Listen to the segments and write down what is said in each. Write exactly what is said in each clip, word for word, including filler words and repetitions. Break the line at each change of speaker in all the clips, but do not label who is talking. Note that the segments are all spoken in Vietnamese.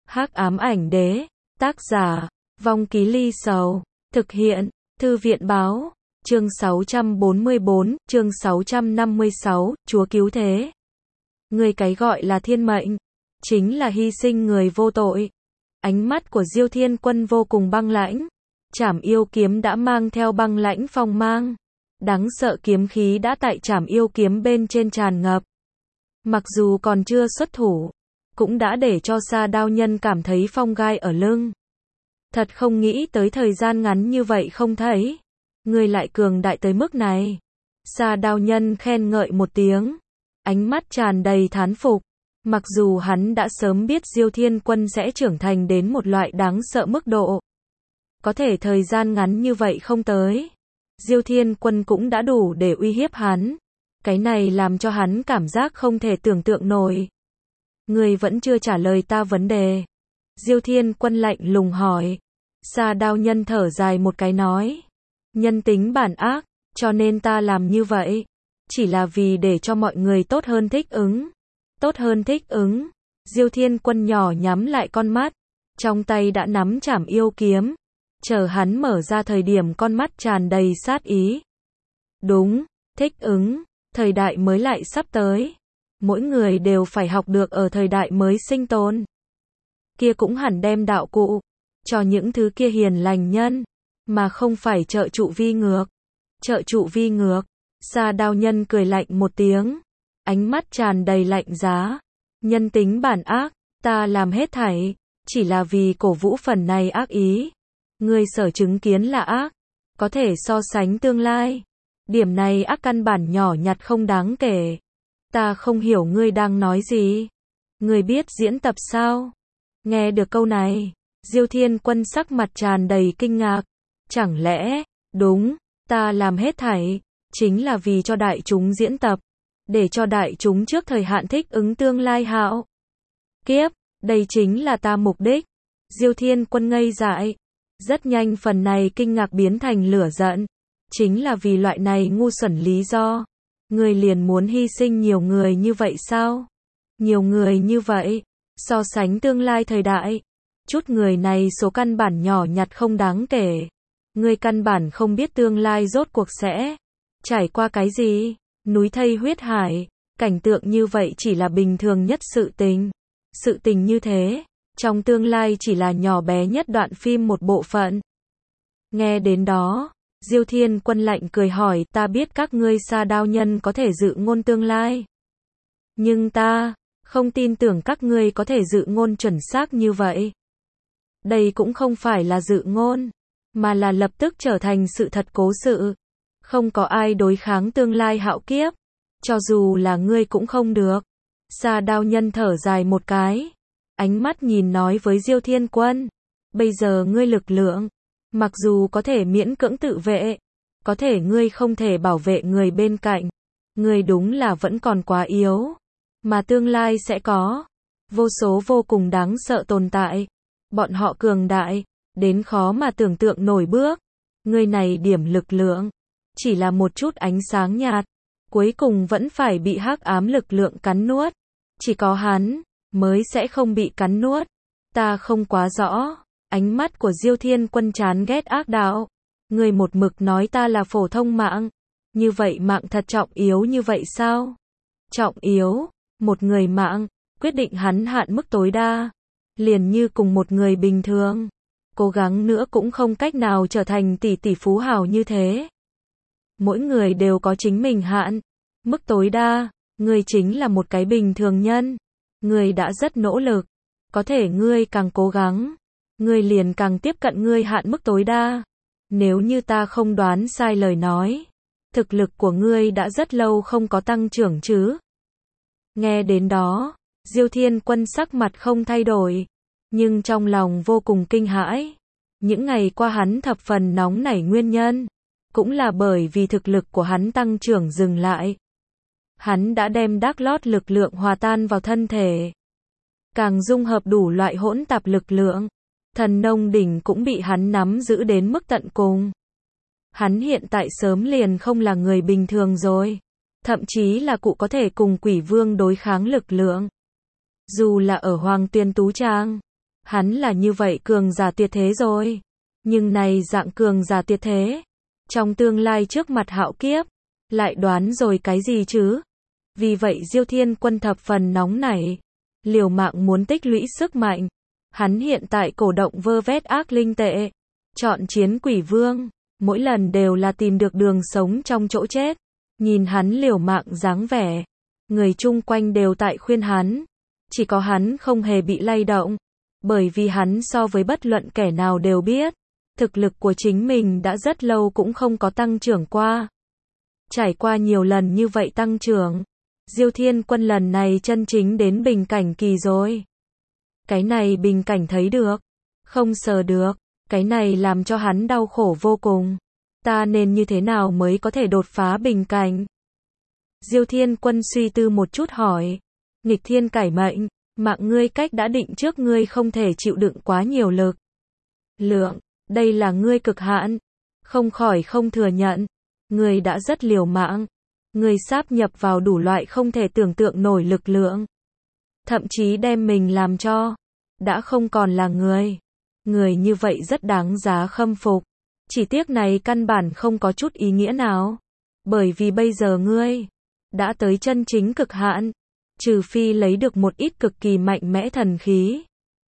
Hắc ám ảnh đế, tác giả, Vong Ký Ly Sầu, thực hiện, Thư viện báo, chương sáu trăm bốn mươi bốn, chương sáu trăm năm mươi sáu, Chúa cứu thế. Người cái gọi là thiên mệnh, chính là hy sinh người vô tội. Ánh mắt của Diêu Thiên Quân vô cùng băng lãnh, Trảm Yêu kiếm đã mang theo băng lãnh phong mang. Đáng sợ kiếm khí đã tại Trảm Yêu kiếm bên trên tràn ngập. Mặc dù còn chưa xuất thủ, cũng đã để cho Sa Đao Nhân cảm thấy phong gai ở lưng. Thật không nghĩ tới thời gian ngắn như vậy không thấy, người lại cường đại tới mức này. Sa Đao Nhân khen ngợi một tiếng, ánh mắt tràn đầy thán phục. Mặc dù hắn đã sớm biết Diêu Thiên Quân sẽ trưởng thành đến một loại đáng sợ mức độ, có thể thời gian ngắn như vậy không tới, Diêu Thiên Quân cũng đã đủ để uy hiếp hắn. Cái này làm cho hắn cảm giác không thể tưởng tượng nổi. Người vẫn chưa trả lời ta vấn đề. Diêu Thiên Quân lạnh lùng hỏi. Sa Đao Nhân thở dài một cái nói. Nhân tính bản ác, cho nên ta làm như vậy. Chỉ là vì để cho mọi người tốt hơn thích ứng. Tốt hơn thích ứng. Diêu Thiên Quân nhỏ nhắm lại con mắt. Trong tay đã nắm Trảm Yêu kiếm. Chờ hắn mở ra thời điểm con mắt tràn đầy sát ý. Đúng, thích ứng. Thời đại mới lại sắp tới. Mỗi người đều phải học được ở thời đại mới sinh tồn. Kia cũng hẳn đem đạo cụ cho những thứ kia hiền lành nhân, mà không phải trợ trụ vi ngược. Trợ trụ vi ngược. Sa Đao Nhân cười lạnh một tiếng, ánh mắt tràn đầy lạnh giá. Nhân tính bản ác, ta làm hết thảy chỉ là vì cổ vũ phần này ác ý. Ngươi sở chứng kiến là ác, có thể so sánh tương lai. Điểm này ác căn bản nhỏ nhặt không đáng kể. Ta không hiểu ngươi đang nói gì. Ngươi biết diễn tập sao? Nghe được câu này, Diêu Thiên Quân sắc mặt tràn đầy kinh ngạc. Chẳng lẽ, đúng, ta làm hết thảy chính là vì cho đại chúng diễn tập, để cho đại chúng trước thời hạn thích ứng tương lai hạo kiếp, đây chính là ta mục đích. Diêu Thiên Quân ngây dại. Rất nhanh phần này kinh ngạc biến thành lửa giận. Chính là vì loại này ngu xuẩn lý do. Người liền muốn hy sinh nhiều người như vậy sao? Nhiều người như vậy, so sánh tương lai thời đại, chút người này số căn bản nhỏ nhặt không đáng kể. Người căn bản không biết tương lai rốt cuộc sẽ trải qua cái gì. Núi thây huyết hải, cảnh tượng như vậy chỉ là bình thường nhất sự tình. Sự tình như thế, trong tương lai chỉ là nhỏ bé nhất đoạn phim một bộ phận. Nghe đến đó, Diêu Thiên Quân lạnh cười hỏi, ta biết các ngươi Sa Đao Nhân có thể dự ngôn tương lai. Nhưng ta không tin tưởng các ngươi có thể dự ngôn chuẩn xác như vậy. Đây cũng không phải là dự ngôn, mà là lập tức trở thành sự thật cố sự. Không có ai đối kháng tương lai hạo kiếp, cho dù là ngươi cũng không được. Sa Đao Nhân thở dài một cái, ánh mắt nhìn nói với Diêu Thiên Quân, bây giờ ngươi lực lượng, mặc dù có thể miễn cưỡng tự vệ, có thể ngươi không thể bảo vệ người bên cạnh. Ngươi đúng là vẫn còn quá yếu. Mà tương lai sẽ có vô số vô cùng đáng sợ tồn tại. Bọn họ cường đại đến khó mà tưởng tượng nổi bước. Ngươi này điểm lực lượng chỉ là một chút ánh sáng nhạt, cuối cùng vẫn phải bị hắc ám lực lượng cắn nuốt. Chỉ có hắn mới sẽ không bị cắn nuốt. Ta không quá rõ. Ánh mắt của Diêu Thiên Quân chán ghét ác đạo. Người một mực nói ta là phổ thông mạng. Như vậy mạng thật trọng yếu như vậy sao? Trọng yếu, một người mạng, quyết định hắn hạn mức tối đa. Liền như cùng một người bình thường. Cố gắng nữa cũng không cách nào trở thành tỷ tỷ phú hào như thế. Mỗi người đều có chính mình hạn mức tối đa. Ngươi chính là một cái bình thường nhân. Ngươi đã rất nỗ lực. Có thể ngươi càng cố gắng, ngươi liền càng tiếp cận ngươi hạn mức tối đa. Nếu như ta không đoán sai lời nói, thực lực của ngươi đã rất lâu không có tăng trưởng chứ. Nghe đến đó, Diêu Thiên Quân sắc mặt không thay đổi, nhưng trong lòng vô cùng kinh hãi. Những ngày qua hắn thập phần nóng nảy nguyên nhân, cũng là bởi vì thực lực của hắn tăng trưởng dừng lại. Hắn đã đem Dark Lord lực lượng hòa tan vào thân thể, càng dung hợp đủ loại hỗn tạp lực lượng. Thần nông đỉnh cũng bị hắn nắm giữ đến mức tận cùng. Hắn hiện tại sớm liền không là người bình thường rồi. Thậm chí là cụ có thể cùng quỷ vương đối kháng lực lượng. Dù là ở Hoàng Tuyên Tú Trang, Hắn là như vậy cường giả tuyệt thế rồi. Nhưng này dạng cường giả tuyệt thế, trong tương lai trước mặt Hạo Kiếp, lại đoán rồi cái gì chứ? Vì vậy Diêu Thiên Quân thập phần nóng nảy, liều mạng muốn tích lũy sức mạnh. Hắn hiện tại cổ động vơ vét ác linh tệ, chọn chiến quỷ vương, mỗi lần đều là tìm được đường sống trong chỗ chết. Nhìn hắn liều mạng dáng vẻ, người chung quanh đều tại khuyên hắn, chỉ có hắn không hề bị lay động, bởi vì hắn so với bất luận kẻ nào đều biết, thực lực của chính mình đã rất lâu cũng không có tăng trưởng qua. Trải qua nhiều lần như vậy tăng trưởng, Diêu Thiên Quân lần này chân chính đến bình cảnh kỳ rồi. Cái này bình cảnh thấy được, không sờ được, cái này làm cho hắn đau khổ vô cùng. Ta nên như thế nào mới có thể đột phá bình cảnh? Diêu Thiên Quân suy tư một chút hỏi. Nghịch thiên cải mệnh, mạng ngươi cách đã định trước, ngươi không thể chịu đựng quá nhiều lực lượng, đây là ngươi cực hạn, không khỏi không thừa nhận, ngươi đã rất liều mạng, ngươi sáp nhập vào đủ loại không thể tưởng tượng nổi lực lượng, thậm chí đem mình làm cho đã không còn là người. Người như vậy rất đáng giá khâm phục, chỉ tiếc này căn bản không có chút ý nghĩa nào, bởi vì bây giờ ngươi đã tới chân chính cực hạn, trừ phi lấy được một ít cực kỳ mạnh mẽ thần khí.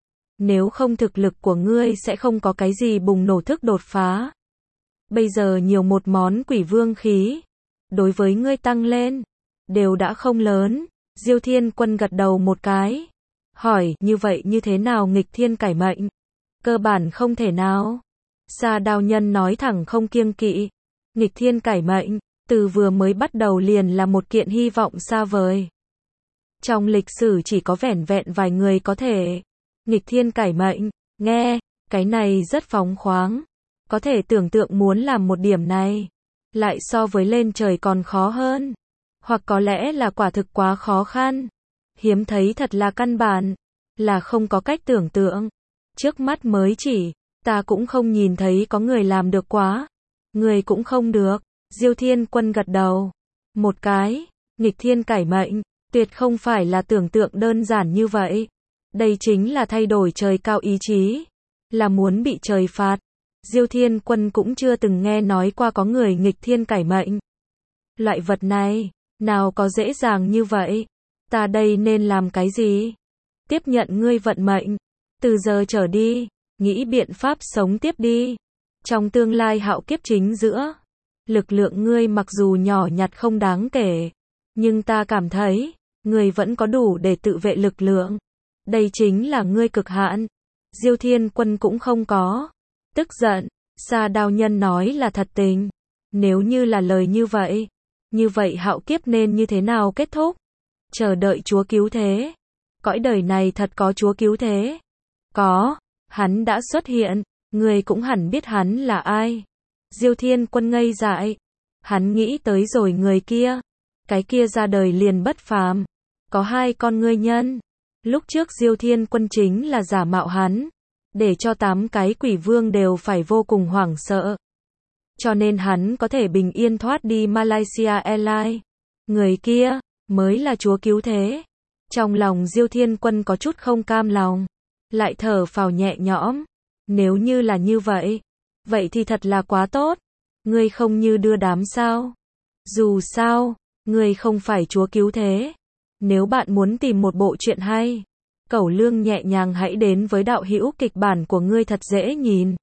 Nếu không thực lực của ngươi sẽ không có cái gì bùng nổ thức đột phá. Bây giờ nhiều một món quỷ vương khí, đối với ngươi tăng lên, đều đã không lớn. Diêu Thiên Quân gật đầu một cái, hỏi, như vậy như thế nào nghịch thiên cải mệnh? Cơ bản không thể nào. Sa Đao Nhân nói thẳng không kiêng kỵ, nghịch thiên cải mệnh, từ vừa mới bắt đầu liền là một kiện hy vọng xa vời. Trong lịch sử chỉ có vẻn vẹn vài người có thể nghịch thiên cải mệnh, nghe, cái này rất phóng khoáng. Có thể tưởng tượng muốn làm một điểm này, lại so với lên trời còn khó hơn. Hoặc có lẽ là quả thực quá khó khăn. Hiếm thấy thật là căn bản, là không có cách tưởng tượng. Trước mắt mới chỉ, ta cũng không nhìn thấy có người làm được quá. Người cũng không được. Diêu Thiên Quân gật đầu một cái, nghịch thiên cải mệnh, tuyệt không phải là tưởng tượng đơn giản như vậy. Đây chính là thay đổi trời cao ý chí, là muốn bị trời phạt. Diêu Thiên Quân cũng chưa từng nghe nói qua có người nghịch thiên cải mệnh. Loại vật này, nào có dễ dàng như vậy? Ta đây nên làm cái gì? Tiếp nhận ngươi vận mệnh. Từ giờ trở đi, nghĩ biện pháp sống tiếp đi. Trong tương lai Hạo Kiếp chính giữa, lực lượng ngươi mặc dù nhỏ nhặt không đáng kể, nhưng ta cảm thấy, ngươi vẫn có đủ để tự vệ lực lượng. Đây chính là ngươi cực hạn. Diêu Thiên Quân cũng không có tức giận. Sa Đao Nhân nói là thật tình. Nếu như là lời như vậy, như vậy Hạo Kiếp nên như thế nào kết thúc? Chờ đợi Chúa cứu thế. Cõi đời này thật có Chúa cứu thế. Có, hắn đã xuất hiện, ngươi cũng hẳn biết hắn là ai. Diêu Thiên Quân ngây dại. Hắn nghĩ tới rồi người kia. Cái kia ra đời liền bất phàm. Có hai con ngươi nhân. Lúc trước Diêu Thiên Quân chính là giả mạo hắn, để cho tám cái quỷ vương đều phải vô cùng hoảng sợ. Cho nên hắn có thể bình yên thoát đi Malaysia Airlines. Người kia, mới là Chúa cứu thế. Trong lòng Diêu Thiên Quân có chút không cam lòng, lại thở phào nhẹ nhõm. Nếu như là như vậy, vậy thì thật là quá tốt. Ngươi không như đưa đám sao? Dù sao, ngươi không phải Chúa cứu thế. Nếu bạn muốn tìm một bộ truyện hay, Cẩu Lương nhẹ nhàng hãy đến với đạo hữu kịch bản của ngươi thật dễ nhìn.